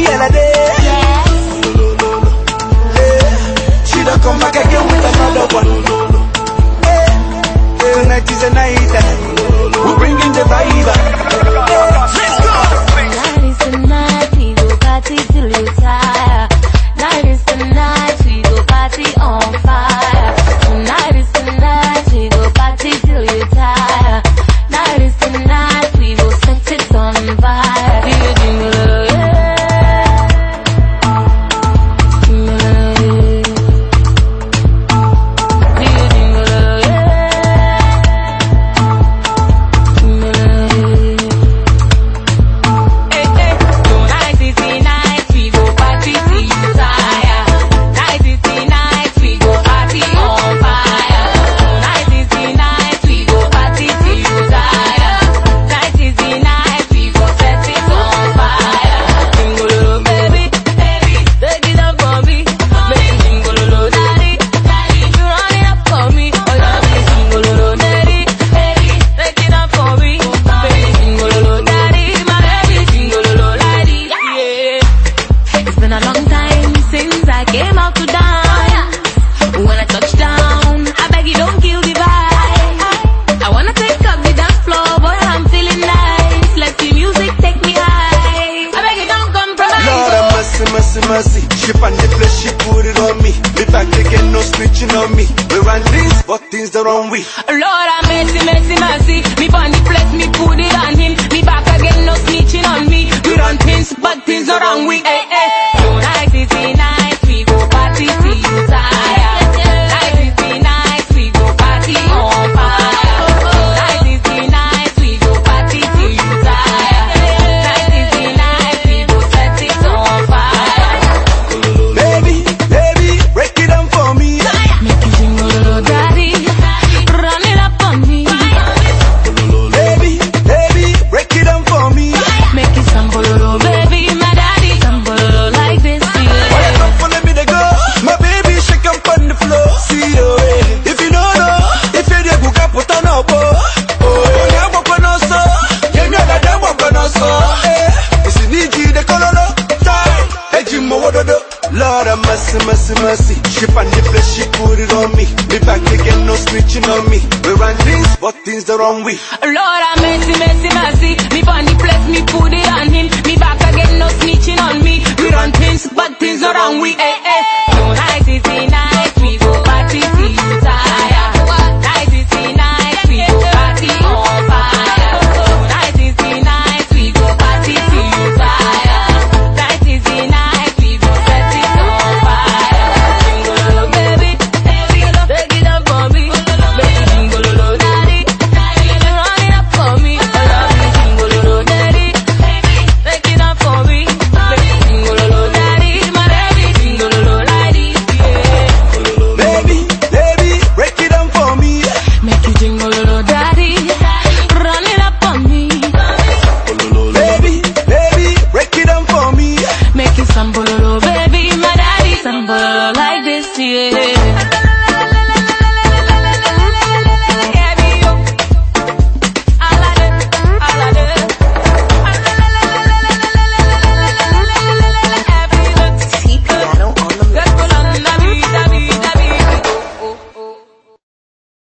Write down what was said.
other day. She don't come back again with another one. Tonight is a night, we're bringing the vibe. Let's go. Tonight is the night, we go party till you tire. Night is the night, we go party on fire. Tonight is the night, we go party till you tire. Night is the night, we go set it on fire. Do you jingle, mercy. She pan the flesh, she put it on me. Me back again, no snitching on me. We run things, but things the wrong way. Lord have mercy, mercy, mercy. Me pan the flesh, me put it on him. Me back again, no snitching on me. We run things, but things the wrong way. Hey, hey. Tonight is the night, we go party till you tire. Night is the night, we go party on fire. Night is the night, we go party till you tire. Night is the night, we go set it on fire. Baby, break it down for me. Make it jingle, daddy, run it up on me. Baby, break it down for me. Make it sambololo, baby, my daddy, sambololo like this. Why you come follow me to go? My baby shake up on the floor. See you, if you don't know, if you dey buka put on up. Oh, yeah, walk on us, yeah, me other day walk on us. It's in Niji, the color, time. Hey, Jim, what do? Lord have mercy, mercy, mercy. She pan the flesh, she put it on me. Me back again, no snitching on me. We run things, but things the wrong way. Lord have mercy, mercy, mercy. Me pan the flesh, me put it on him. Me back again, no snitching on me. We run things, but things the wrong way. Hey, hey.